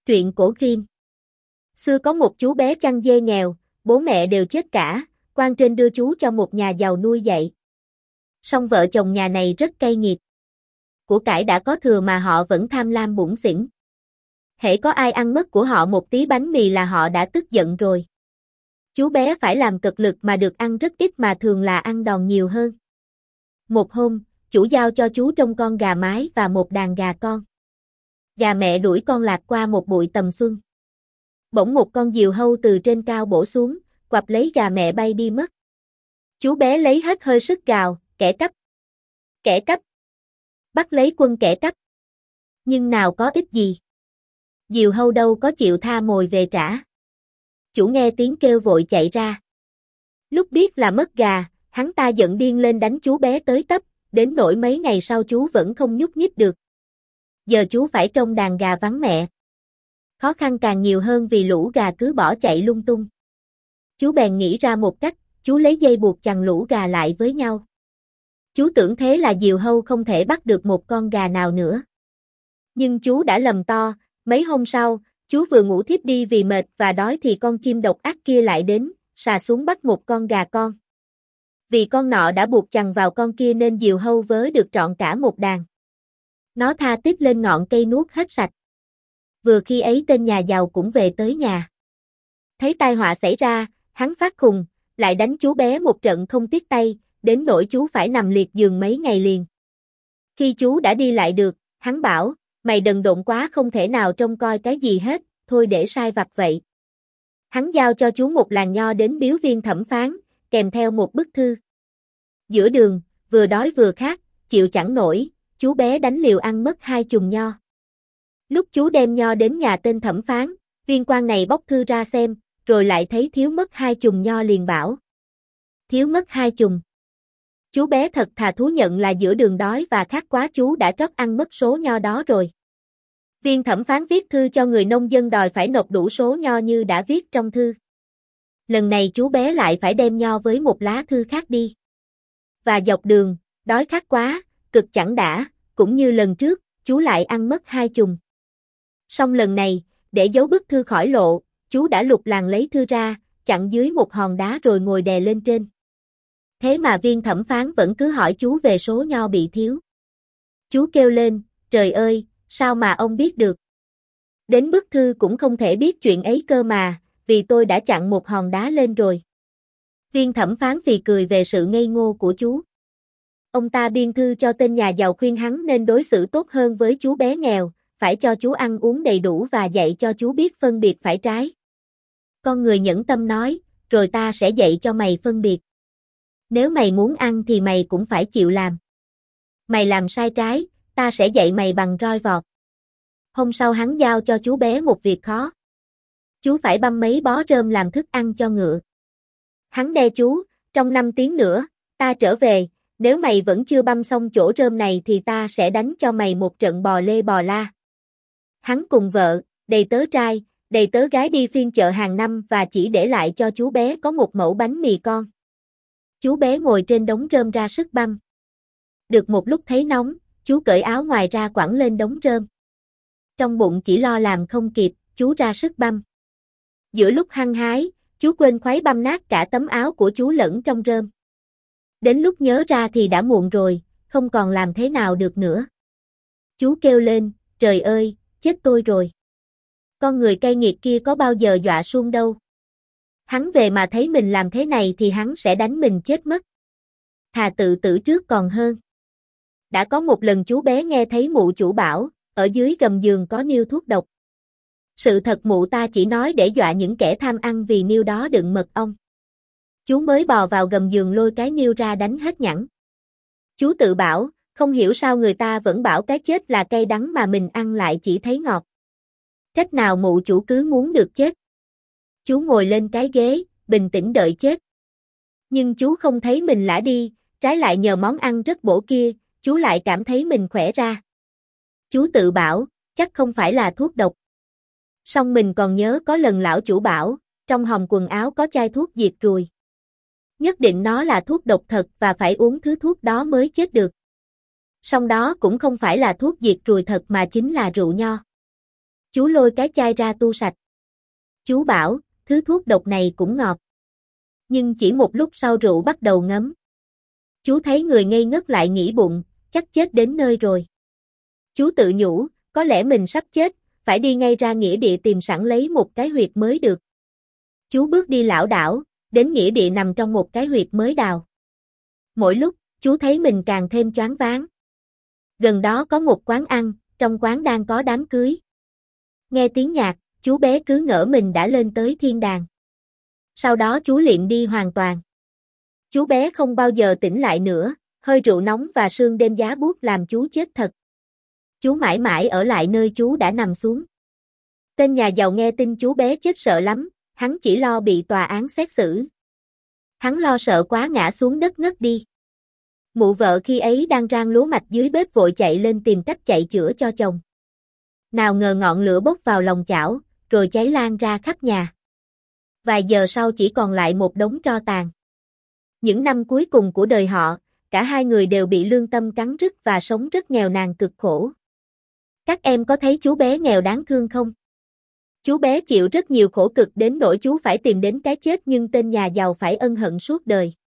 Truyện cổ Grimm. Xưa có một chú bé chăn dê nghèo, bố mẹ đều chết cả, quan trên đưa chú cho một nhà giàu nuôi dạy. Song vợ chồng nhà này rất cay nghiệt. Của cải đã có thừa mà họ vẫn tham lam bủn xỉn. Hễ có ai ăn mất của họ một tí bánh mì là họ đã tức giận rồi. Chú bé phải làm cực lực mà được ăn rất ít mà thường là ăn đòn nhiều hơn. Một hôm, chủ giao cho chú trông con gà mái và một đàn gà con. Gà mẹ đuổi con lạc qua một bụi tầm xuân. Bỗng một con diều hâu từ trên cao bổ xuống, quặp lấy gà mẹ bay đi mất. Chú bé lấy hết hơi sức gào, kẻ cắp. Kẻ cắp. Bắt lấy quân kẻ cắp. Nhưng nào có ích gì. Diều hâu đâu có chịu tha mồi về trả. Chủ nghe tiếng kêu vội chạy ra. Lúc biết là mất gà, hắn ta giận điên lên đánh chú bé tới tấp, đến nỗi mấy ngày sau chú vẫn không nhúc nhích được. Giờ chú phải trông đàn gà vắng mẹ. Khó khăn càng nhiều hơn vì lũ gà cứ bỏ chạy lung tung. Chú bèn nghĩ ra một cách, chú lấy dây buộc chằng lũ gà lại với nhau. Chú tưởng thế là diều hâu không thể bắt được một con gà nào nữa. Nhưng chú đã lầm to, mấy hôm sau, chú vừa ngủ thiếp đi vì mệt và đói thì con chim độc ác kia lại đến, xà xuống bắt một con gà con. Vì con nọ đã buộc chằng vào con kia nên diều hâu vớ được trọn cả một đàn. Nó tha tiếp lên ngọn cây nuốt hết sạch. Vừa khi ấy tên nhà giàu cũng về tới nhà. Thấy tai họa xảy ra, hắn phát khùng, lại đánh chú bé một trận không tiếc tay, đến nỗi chú phải nằm liệt giường mấy ngày liền. Khi chú đã đi lại được, hắn bảo, mày đần độn quá không thể nào trông coi cái gì hết, thôi để sai vặt vậy. Hắn giao cho chú một làng nho đến biếu viên thẩm phán, kèm theo một bức thư. Giữa đường, vừa đói vừa khát, chịu chẳng nổi, chú bé đánh liều ăn mất 2 chùm nho. Lúc chú đem nho đến nhà tên thẩm phán, viên quan này bóc thư ra xem, rồi lại thấy thiếu mất 2 chùm nho liền bảo. Thiếu mất 2 chùm. Chú bé thật thà thú nhận là giữa đường đói và khát quá chú đã trót ăn mất số nho đó rồi. Viên thẩm phán viết thư cho người nông dân đòi phải nộp đủ số nho như đã viết trong thư. Lần này chú bé lại phải đem nho với một lá thư khác đi. Và dọc đường, đói khát quá, cực chẳng đã, cũng như lần trước, chú lại ăn mất 2 chùm. Song lần này, để giấu bức thư khỏi lộ, chú đã lục làng lấy thư ra, chặn dưới một hòn đá rồi ngồi đè lên trên. Thế mà viên thẩm phán vẫn cứ hỏi chú về số nho bị thiếu. Chú kêu lên, trời ơi, sao mà ông biết được? Đến bức thư cũng không thể biết chuyện ấy cơ mà, vì tôi đã chặn một hòn đá lên rồi. Viên thẩm phán phì cười về sự ngây ngô của chú. Ông ta biên thư cho tên nhà giàu khuyên hắn nên đối xử tốt hơn với chú bé nghèo, phải cho chú ăn uống đầy đủ và dạy cho chú biết phân biệt phải trái. Con người nhẫn tâm nói, rồi ta sẽ dạy cho mày phân biệt. Nếu mày muốn ăn thì mày cũng phải chịu làm. Mày làm sai trái, ta sẽ dạy mày bằng roi vọt. Hôm sau hắn giao cho chú bé một việc khó. Chú phải băm mấy bó rơm làm thức ăn cho ngựa. Hắn đe chú, trong 5 tiếng nữa, ta trở về, nếu mày vẫn chưa băm xong chỗ rơm này thì ta sẽ đánh cho mày một trận bò lê bò la. Hắn cùng vợ, đầy tớ trai, đầy tớ gái đi phiên chợ hàng năm và chỉ để lại cho chú bé có một mẩu bánh mì con. Chú bé ngồi trên đống rơm ra sức băm. Được một lúc thấy nóng, chú cởi áo ngoài ra quẳng lên đống rơm. Trong bụng chỉ lo làm không kịp, chú ra sức băm. Giữa lúc hăng hái, chú quên khuấy băm nát cả tấm áo của chú lẫn trong rơm. Đến lúc nhớ ra thì đã muộn rồi, không còn làm thế nào được nữa. Chú kêu lên, trời ơi, chết tôi rồi. Con người cay nghiệt kia có bao giờ dọa suông đâu. Hắn về mà thấy mình làm thế này thì hắn sẽ đánh mình chết mất. Thà tự tử trước còn hơn. Đã có một lần chú bé nghe thấy mụ chủ bảo, ở dưới gầm giường có niêu thuốc độc. Sự thật mụ ta chỉ nói để dọa những kẻ tham ăn vì niêu đó đựng mật ong. Chú mới bò vào gầm giường lôi cái niêu ra đánh hết nhẵn. Chú tự bảo, không hiểu sao người ta vẫn bảo cái chết là cay đắng mà mình ăn lại chỉ thấy ngọt. Trách nào mụ chủ cứ muốn được chết. Chú ngồi lên cái ghế, bình tĩnh đợi chết. Nhưng chú không thấy mình lả đi, trái lại nhờ món ăn rất bổ kia, chú lại cảm thấy mình khỏe ra. Chú tự bảo, chắc không phải là thuốc độc. Song mình còn nhớ có lần lão chủ bảo, trong hòm quần áo có chai thuốc diệt ruồi. Nhất định nó là thuốc độc thật và phải uống thứ thuốc đó mới chết được. Song đó cũng không phải là thuốc diệt ruồi thật mà chính là rượu nho. Chú lôi cái chai ra tu sạch. Chú bảo, thứ thuốc độc này cũng ngọt. Nhưng chỉ một lúc sau rượu bắt đầu ngấm. Chú thấy người ngây ngất lại nghĩ bụng, chắc chết đến nơi rồi. Chú tự nhủ, có lẽ mình sắp chết, phải đi ngay ra nghĩa địa tìm sẵn lấy một cái huyệt mới được. Chú bước đi lảo đảo, đến nghĩa địa nằm trong một cái huyệt mới đào. Mỗi lúc, chú thấy mình càng thêm choáng váng. Gần đó có một quán ăn, trong quán đang có đám cưới. Nghe tiếng nhạc, chú bé cứ ngỡ mình đã lên tới thiên đàng. Sau đó chú liệm đi hoàn toàn. Chú bé không bao giờ tỉnh lại nữa, hơi rượu nóng và sương đêm giá buốt làm chú chết thật. Chú mãi mãi ở lại nơi chú đã nằm xuống. Tên nhà giàu nghe tin chú bé chết sợ lắm, hắn chỉ lo bị tòa án xét xử. Hắn lo sợ quá ngã xuống đất ngất đi. Mụ vợ khi ấy đang rang lúa mạch dưới bếp vội chạy lên tìm cách chạy chữa cho chồng. Nào ngờ ngọn lửa bốc vào lòng chảo, rồi cháy lan ra khắp nhà. Vài giờ sau chỉ còn lại một đống tro tàn. Những năm cuối cùng của đời họ, cả hai người đều bị lương tâm cắn rứt và sống rất nghèo nàn cực khổ. Các em có thấy chú bé nghèo đáng thương không? Chú bé chịu rất nhiều khổ cực đến nỗi chú phải tìm đến cái chết nhưng tên nhà giàu phải ân hận suốt đời.